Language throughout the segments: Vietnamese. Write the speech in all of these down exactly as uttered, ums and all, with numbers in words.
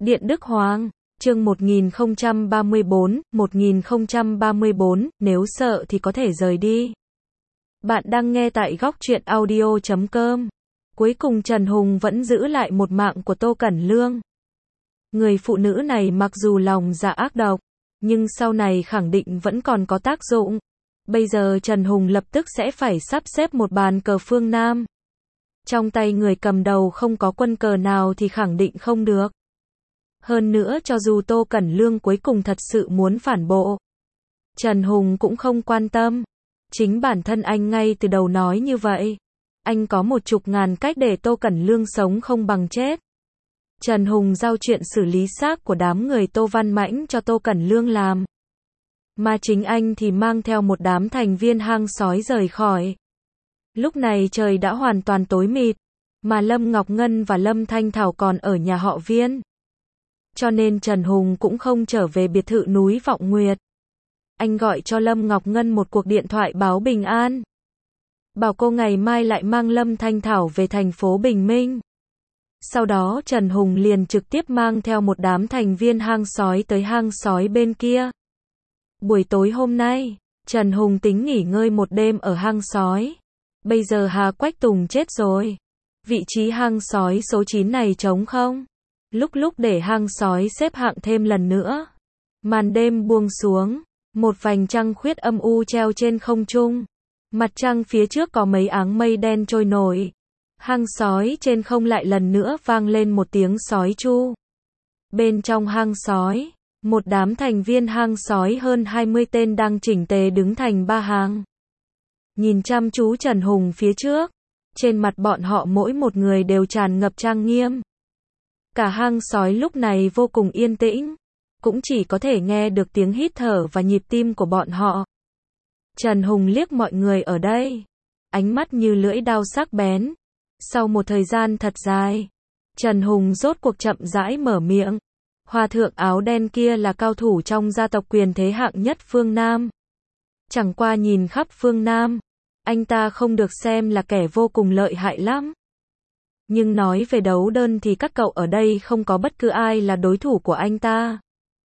Điện Đức Hoàng, chương một nghìn không trăm ba mươi bốn, một nghìn không trăm ba mươi bốn, nếu sợ thì có thể rời đi. Bạn đang nghe tại góc truyện audio chấm com. Cuối cùng Trần Hùng vẫn giữ lại một mạng của Tô Cẩn Lương. Người phụ nữ này mặc dù lòng dạ ác độc, nhưng sau này khẳng định vẫn còn có tác dụng. Bây giờ Trần Hùng lập tức sẽ phải sắp xếp một bàn cờ phương Nam. Trong tay người cầm đầu không có quân cờ nào thì khẳng định không được. Hơn nữa cho dù Tô Cẩn Lương cuối cùng thật sự muốn phản bộ, Trần Hùng cũng không quan tâm. Chính bản thân anh ngay từ đầu nói như vậy. Anh có một chục ngàn cách để Tô Cẩn Lương sống không bằng chết. Trần Hùng giao chuyện xử lý xác của đám người Tô Văn Mãnh cho Tô Cẩn Lương làm. Mà chính anh thì mang theo một đám thành viên hang sói rời khỏi. Lúc này trời đã hoàn toàn tối mịt, mà Lâm Ngọc Ngân và Lâm Thanh Thảo còn ở nhà họ Viên. Cho nên Trần Hùng cũng không trở về biệt thự núi Vọng Nguyệt. Anh gọi cho Lâm Ngọc Ngân một cuộc điện thoại báo bình an. Bảo cô ngày mai lại mang Lâm Thanh Thảo về thành phố Bình Minh. Sau đó Trần Hùng liền trực tiếp mang theo một đám thành viên hang sói tới hang sói bên kia. Buổi tối hôm nay, Trần Hùng tính nghỉ ngơi một đêm ở hang sói. Bây giờ Hà Quách Tùng chết rồi. Vị trí hang sói số chín này trống không? Lúc lúc để hang sói xếp hạng thêm lần nữa. Màn đêm buông xuống, một vành trăng khuyết âm u treo trên không trung. Mặt trăng phía trước có mấy áng mây đen trôi nổi. Hang sói trên không lại lần nữa vang lên một tiếng sói chu. Bên trong hang sói, một đám thành viên hang sói hơn hai mươi tên đang chỉnh tề đứng thành ba hàng. Nhìn chăm chú Trần Hùng phía trước, trên mặt bọn họ mỗi một người đều tràn ngập trang nghiêm. Cả hang sói lúc này vô cùng yên tĩnh, cũng chỉ có thể nghe được tiếng hít thở và nhịp tim của bọn họ. Trần Hùng liếc mọi người ở đây, ánh mắt như lưỡi dao sắc bén. Sau một thời gian thật dài, Trần Hùng rốt cuộc chậm rãi mở miệng. Hòa thượng áo đen kia là cao thủ trong gia tộc quyền thế hạng nhất phương Nam. Chẳng qua nhìn khắp phương Nam, anh ta không được xem là kẻ vô cùng lợi hại lắm. Nhưng nói về đấu đơn thì các cậu ở đây không có bất cứ ai là đối thủ của anh ta.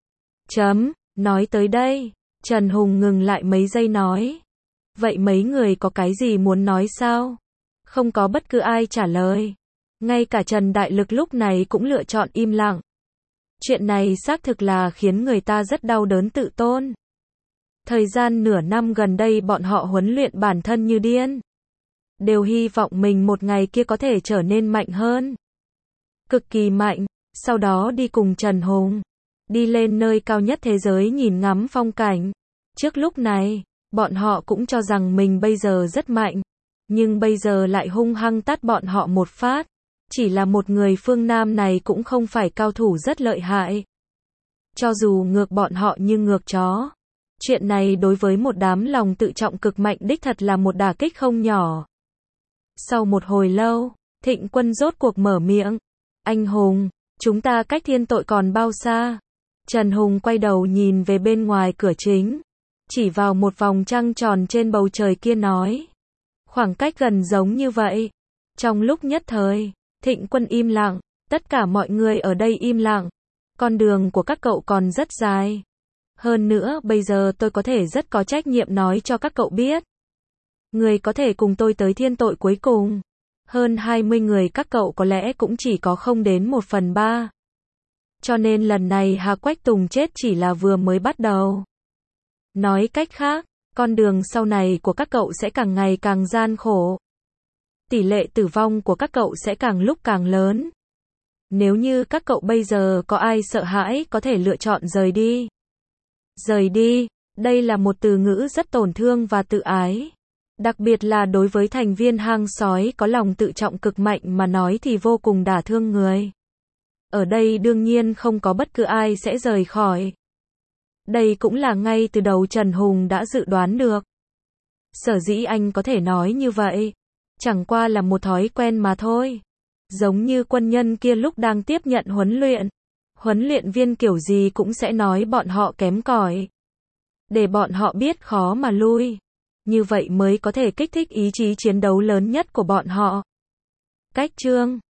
Chấm, nói tới đây, Trần Hùng ngừng lại mấy giây nói. Vậy mấy người có cái gì muốn nói sao? Không có bất cứ ai trả lời. Ngay cả Trần Đại Lực lúc này cũng lựa chọn im lặng. Chuyện này xác thực là khiến người ta rất đau đớn tự tôn. Thời gian nửa năm gần đây bọn họ huấn luyện bản thân như điên. Đều hy vọng mình một ngày kia có thể trở nên mạnh hơn. Cực kỳ mạnh, sau đó đi cùng Trần Hùng. Đi lên nơi cao nhất thế giới nhìn ngắm phong cảnh. Trước lúc này, bọn họ cũng cho rằng mình bây giờ rất mạnh. Nhưng bây giờ lại hung hăng tát bọn họ một phát. Chỉ là một người phương Nam này cũng không phải cao thủ rất lợi hại. Cho dù ngược bọn họ như ngược chó. Chuyện này đối với một đám lòng tự trọng cực mạnh đích thật là một đả kích không nhỏ. Sau một hồi lâu, Thịnh Quân rốt cuộc mở miệng. Anh Hùng, chúng ta cách thiên tội còn bao xa? Trần Hùng quay đầu nhìn về bên ngoài cửa chính. Chỉ vào một vòng trăng tròn trên bầu trời kia nói. Khoảng cách gần giống như vậy. Trong lúc nhất thời, Thịnh Quân im lặng. Tất cả mọi người ở đây im lặng. Con đường của các cậu còn rất dài. Hơn nữa bây giờ tôi có thể rất có trách nhiệm nói cho các cậu biết. Người có thể cùng tôi tới thiên tội cuối cùng. Hơn hai mươi người các cậu có lẽ cũng chỉ có không đến một phần ba. Cho nên lần này Hà Quách Tùng chết chỉ là vừa mới bắt đầu. Nói cách khác, con đường sau này của các cậu sẽ càng ngày càng gian khổ. Tỷ lệ tử vong của các cậu sẽ càng lúc càng lớn. Nếu như các cậu bây giờ có ai sợ hãi có thể lựa chọn rời đi. Rời đi, đây là một từ ngữ rất tổn thương và tự ái. Đặc biệt là đối với thành viên hang sói có lòng tự trọng cực mạnh mà nói thì vô cùng đả thương người. Ở đây đương nhiên không có bất cứ ai sẽ rời khỏi. Đây cũng là ngay từ đầu Trần Hùng đã dự đoán được. Sở dĩ anh có thể nói như vậy, chẳng qua là một thói quen mà thôi. Giống như quân nhân kia lúc đang tiếp nhận huấn luyện. Huấn luyện viên kiểu gì cũng sẽ nói bọn họ kém cỏi. Để bọn họ biết khó mà lui. Như vậy mới có thể kích thích ý chí chiến đấu lớn nhất của bọn họ. Cách chương